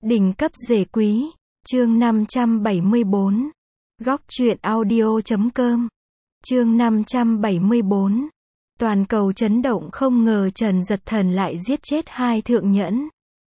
Đỉnh cấp rể quý, chương 574. Góc truyện audio.com. Chương 574. Toàn cầu chấn động, không ngờ Trần Dật Thần lại giết chết hai thượng nhẫn.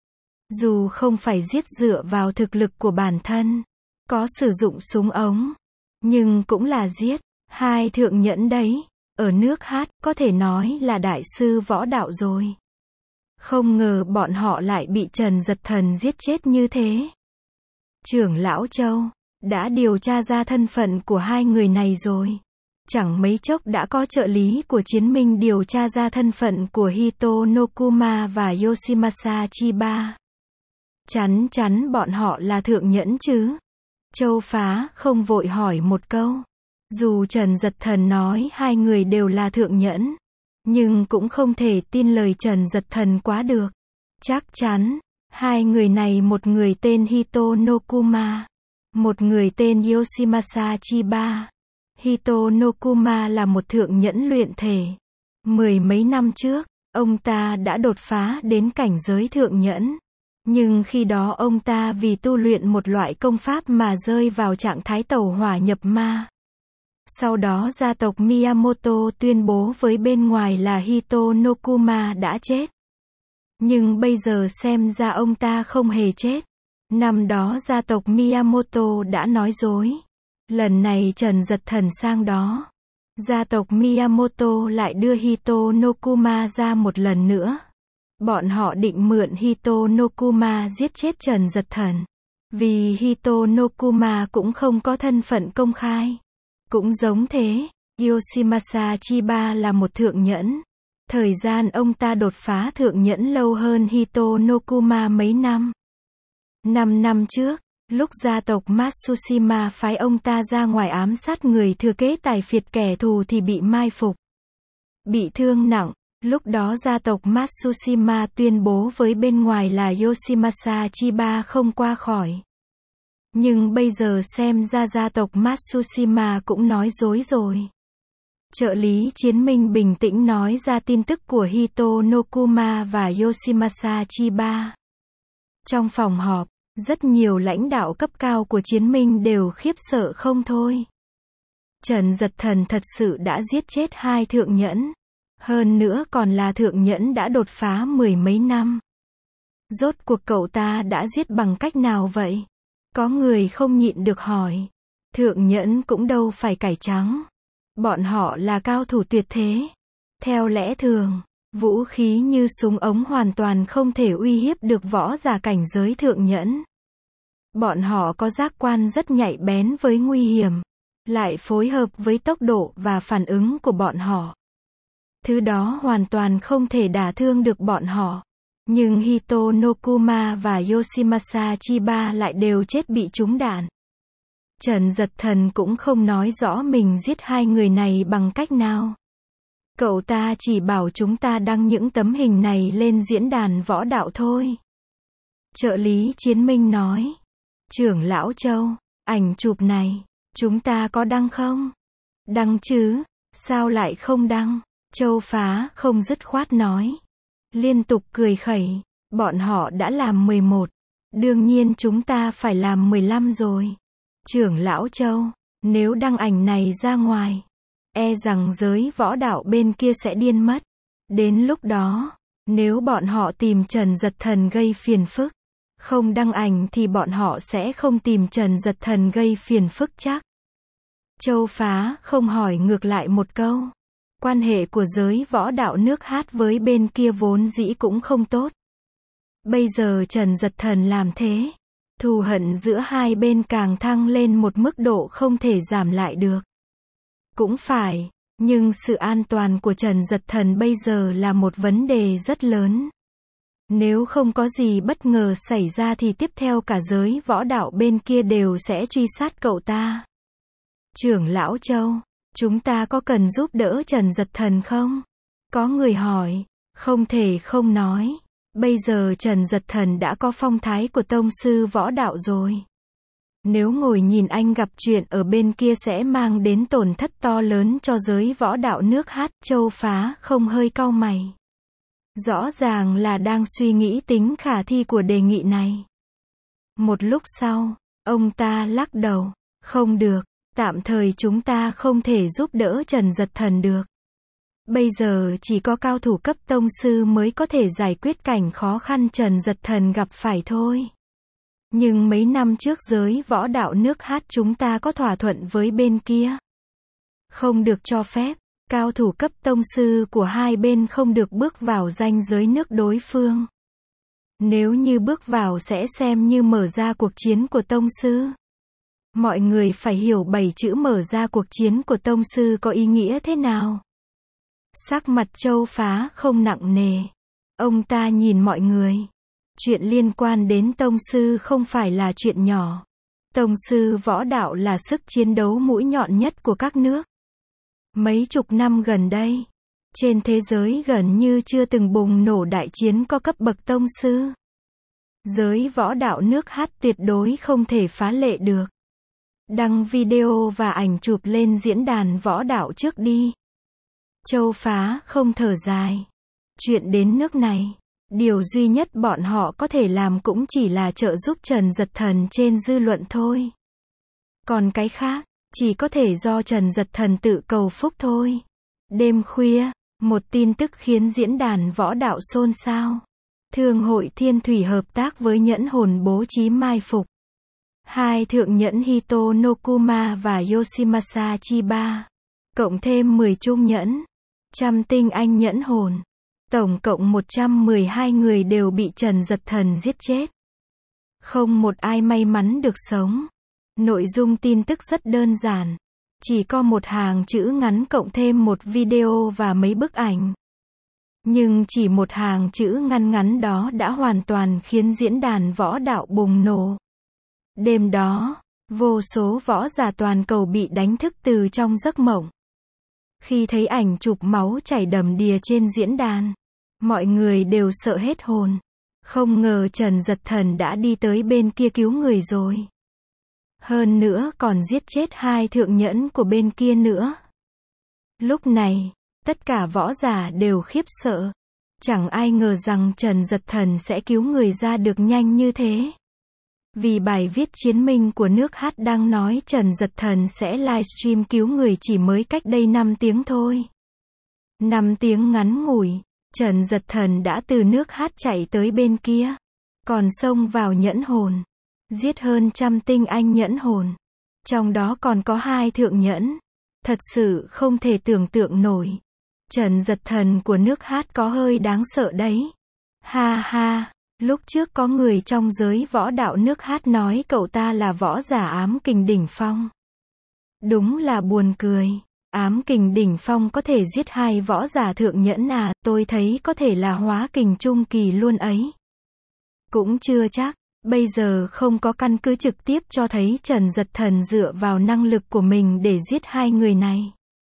Dù không phải giết dựa vào thực lực của bản thân, có sử dụng súng ống, nhưng cũng là giết. Hai thượng nhẫn đấy, ở nước Hát, có thể nói là đại sư võ đạo rồi. Không ngờ bọn họ lại bị Trần Dật Thần giết chết như thế. Trưởng lão Châu đã điều tra ra thân phận của hai người này rồi. Chẳng mấy chốc đã có trợ lý của Chiến Minh điều tra ra thân phận của Hito Nokuma và Yoshimasa Chiba. Chắn chắn bọn họ là thượng nhẫn chứ? Châu Phá không vội hỏi một câu. Dù Trần Dật Thần nói hai người đều là thượng nhẫn, nhưng cũng không thể tin lời Trần Dật Thần quá được. Chắc chắn, hai người này, một người tên Hito Nokuma, một người tên Yoshimasa Chiba. Hito Nokuma là một thượng nhẫn luyện thể. Mười mấy năm trước, ông ta đã đột phá đến cảnh giới thượng nhẫn. Nhưng khi đó ông ta vì tu luyện một loại công pháp mà rơi vào trạng thái tẩu hỏa nhập ma. Sau đó gia tộc Miyamoto tuyên bố với bên ngoài là Hito Nokuma đã chết. Nhưng bây giờ xem ra ông ta không hề chết. Năm đó gia tộc Miyamoto đã nói dối. Lần này Trần Dật Thần sang đó, gia tộc Miyamoto lại đưa Hito Nokuma ra một lần nữa. Bọn họ định mượn Hito Nokuma giết chết Trần Dật Thần. Vì Hito Nokuma cũng không có thân phận công khai. Cũng giống thế, Yoshimasa Chiba là một thượng nhẫn. Thời gian ông ta đột phá thượng nhẫn lâu hơn Hito Nokuma mấy năm. 5 năm trước, lúc gia tộc Matsushima phái ông ta ra ngoài ám sát người thừa kế tài phiệt kẻ thù thì bị mai phục, bị thương nặng. Lúc đó gia tộc Matsushima tuyên bố với bên ngoài là Yoshimasa Chiba không qua khỏi. Nhưng bây giờ xem ra gia tộc Matsushima cũng nói dối rồi. Trợ lý Chiến Minh bình tĩnh nói ra tin tức của Hito Nokuma và Yoshimasa Chiba. Trong phòng họp, rất nhiều lãnh đạo cấp cao của Chiến Minh đều khiếp sợ không thôi. Trần Dật Thần thật sự đã giết chết hai thượng nhẫn. Hơn nữa còn là thượng nhẫn đã đột phá mười mấy năm. Rốt cuộc cậu ta đã giết bằng cách nào vậy? Có người không nhịn được hỏi. Thượng nhẫn cũng đâu phải cải trắng. Bọn họ là cao thủ tuyệt thế. Theo lẽ thường, vũ khí như súng ống hoàn toàn không thể uy hiếp được võ giả cảnh giới thượng nhẫn. Bọn họ có giác quan rất nhạy bén với nguy hiểm, lại phối hợp với tốc độ và phản ứng của bọn họ. Thứ đó hoàn toàn không thể đả thương được bọn họ. Nhưng Hito Nokuma và Yoshimasa Chiba lại đều chết bị trúng đạn. Trần Dật Thần cũng không nói rõ mình giết hai người này bằng cách nào. Cậu ta chỉ bảo chúng ta đăng những tấm hình này lên diễn đàn võ đạo thôi. Trợ lý Chiến Minh nói. Trưởng lão Châu, ảnh chụp này, chúng ta có đăng không? Đăng chứ, sao lại không đăng? Châu Phá không dứt khoát nói. Liên tục cười khẩy, bọn họ đã làm 11. Đương nhiên chúng ta phải làm 15 rồi. Trưởng lão Châu, nếu đăng ảnh này ra ngoài, e rằng giới võ đạo bên kia sẽ điên mất. Đến lúc đó, nếu bọn họ tìm Trần Dật Thần gây phiền phức, không đăng ảnh thì bọn họ sẽ không tìm Trần Dật Thần gây phiền phức chắc. Châu Phá không hỏi ngược lại một câu. Quan hệ của giới võ đạo nước Hát với bên kia vốn dĩ cũng không tốt. Bây giờ Trần Dật Thần làm thế, thù hận giữa hai bên càng thăng lên một mức độ không thể giảm lại được. Cũng phải, nhưng sự an toàn của Trần Dật Thần bây giờ là một vấn đề rất lớn. Nếu không có gì bất ngờ xảy ra thì tiếp theo cả giới võ đạo bên kia đều sẽ truy sát cậu ta. Trưởng lão Châu, chúng ta có cần giúp đỡ Trần Dật Thần không? Có người hỏi. Không thể không nói. Bây giờ Trần Dật Thần đã có phong thái của tông sư võ đạo rồi. Nếu ngồi nhìn anh gặp chuyện ở bên kia sẽ mang đến tổn thất to lớn cho giới võ đạo nước Hát. Châu Phá không hơi cau mày. Rõ ràng là đang suy nghĩ tính khả thi của đề nghị này. Một lúc sau, ông ta lắc đầu. Không được, tạm thời chúng ta không thể giúp đỡ Trần Giật Thần được. Bây giờ chỉ có cao thủ cấp tông sư mới có thể giải quyết cảnh khó khăn Trần Giật Thần gặp phải thôi. Nhưng mấy năm trước giới võ đạo nước Hát chúng ta có thỏa thuận với bên kia. Không được cho phép, cao thủ cấp tông sư của hai bên không được bước vào ranh giới nước đối phương. Nếu như bước vào sẽ xem như mở ra cuộc chiến của tông sư. Mọi người phải hiểu 7 chữ mở ra cuộc chiến của tông sư có ý nghĩa thế nào. Sắc mặt Châu Phá không nặng nề. Ông ta nhìn mọi người. Chuyện liên quan đến tông sư không phải là chuyện nhỏ. Tông sư võ đạo là sức chiến đấu mũi nhọn nhất của các nước. Mấy chục năm gần đây, trên thế giới gần như chưa từng bùng nổ đại chiến có cấp bậc tông sư. Giới võ đạo nước Hát tuyệt đối không thể phá lệ được. Đăng video và ảnh chụp lên diễn đàn võ đạo trước đi. Châu Phá không thở dài. Chuyện đến nước này, điều duy nhất bọn họ có thể làm cũng chỉ là trợ giúp Trần Giật Thần trên dư luận thôi. Còn cái khác, chỉ có thể do Trần Giật Thần tự cầu phúc thôi. Đêm khuya, một tin tức khiến diễn đàn võ đạo xôn xao. Thương hội Thiên Thủy hợp tác với Nhẫn Hồn bố trí mai phục. Hai thượng nhẫn Hito Nokuma và Yoshimasa Chiba. Cộng thêm 10 trung nhẫn. Trăm tinh anh nhẫn hồn. Tổng cộng 112 người đều bị Trần Giật Thần giết chết. Không một ai may mắn được sống. Nội dung tin tức rất đơn giản. Chỉ có một hàng chữ ngắn cộng thêm một video và mấy bức ảnh. Nhưng chỉ một hàng chữ ngắn ngắn đó đã hoàn toàn khiến diễn đàn võ đạo bùng nổ. Đêm đó, vô số võ giả toàn cầu bị đánh thức từ trong giấc mộng. Khi thấy ảnh chụp máu chảy đầm đìa trên diễn đàn, mọi người đều sợ hết hồn. Không ngờ Trần Giật Thần đã đi tới bên kia cứu người rồi. Hơn nữa còn giết chết hai thượng nhẫn của bên kia nữa. Lúc này, tất cả võ giả đều khiếp sợ. Chẳng ai ngờ rằng Trần Giật Thần sẽ cứu người ra được nhanh như thế. Vì bài viết chiến minh của nước Hát đang nói Trần Giật Thần sẽ livestream cứu người chỉ mới cách đây 5 tiếng thôi. 5 tiếng ngắn ngủi, Trần Giật Thần đã từ nước Hát chạy tới bên kia. Còn xông vào nhẫn hồn. Giết hơn trăm tinh anh nhẫn hồn. Trong đó còn có 2 thượng nhẫn. Thật sự không thể tưởng tượng nổi. Trần Giật Thần của nước Hát có hơi đáng sợ đấy. Ha ha. Lúc trước có người trong giới võ đạo nước Hát nói cậu ta là võ giả ám kình đỉnh phong. Đúng là buồn cười. Ám kình đỉnh phong có thể giết 2 võ giả thượng nhẫn à, tôi thấy có thể là hóa kình trung kỳ luôn ấy. Cũng chưa chắc, bây giờ không có căn cứ trực tiếp cho thấy Trần Giật Thần dựa vào năng lực của mình để giết 2 người này.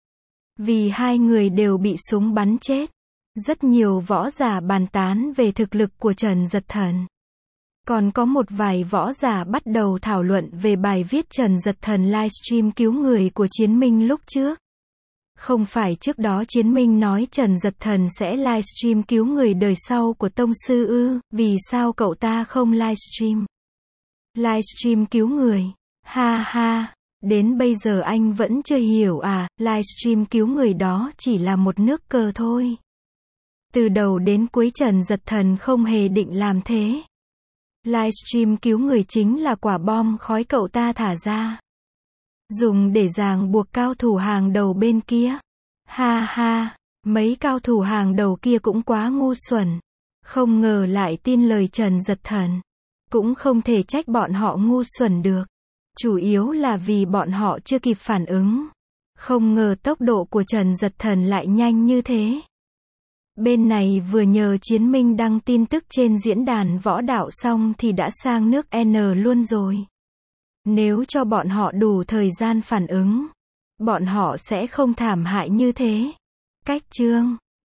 Vì 2 người đều bị súng bắn chết. Rất nhiều võ giả bàn tán về thực lực của Trần Giật Thần. Còn có một vài võ giả bắt đầu thảo luận về bài viết Trần Giật Thần livestream cứu người của Chiến Minh lúc trước. Không phải trước đó Chiến Minh nói Trần Giật Thần sẽ livestream cứu người đời sau của tông sư ư, vì sao cậu ta không livestream? Livestream cứu người. Ha ha, đến bây giờ anh vẫn chưa hiểu à, livestream cứu người đó chỉ là một nước cờ thôi. Từ đầu đến cuối Trần Giật Thần không hề định làm thế. Livestream cứu người chính là quả bom khói cậu ta thả ra. Dùng để ràng buộc cao thủ hàng đầu bên kia. Ha ha, mấy cao thủ hàng đầu kia cũng quá ngu xuẩn. Không ngờ lại tin lời Trần Giật Thần. Cũng không thể trách bọn họ ngu xuẩn được. Chủ yếu là vì bọn họ chưa kịp phản ứng. Không ngờ tốc độ của Trần Giật Thần lại nhanh như thế. Bên này vừa nhờ Chiến Minh đăng tin tức trên diễn đàn võ đạo xong thì đã sang nước N luôn rồi. Nếu cho bọn họ đủ thời gian phản ứng, bọn họ sẽ không thảm hại như thế. Cách chương